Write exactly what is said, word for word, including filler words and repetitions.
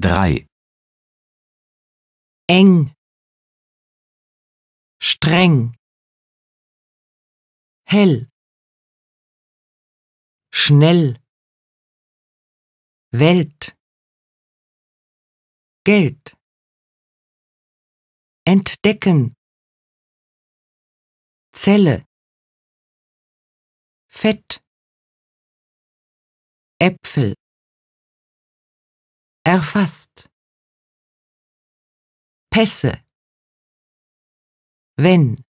drei, eng, streng, hell, schnell, Welt, Geld, entdecken, Zelle, Fett, Äpfel, erfasst, Pässe, wenn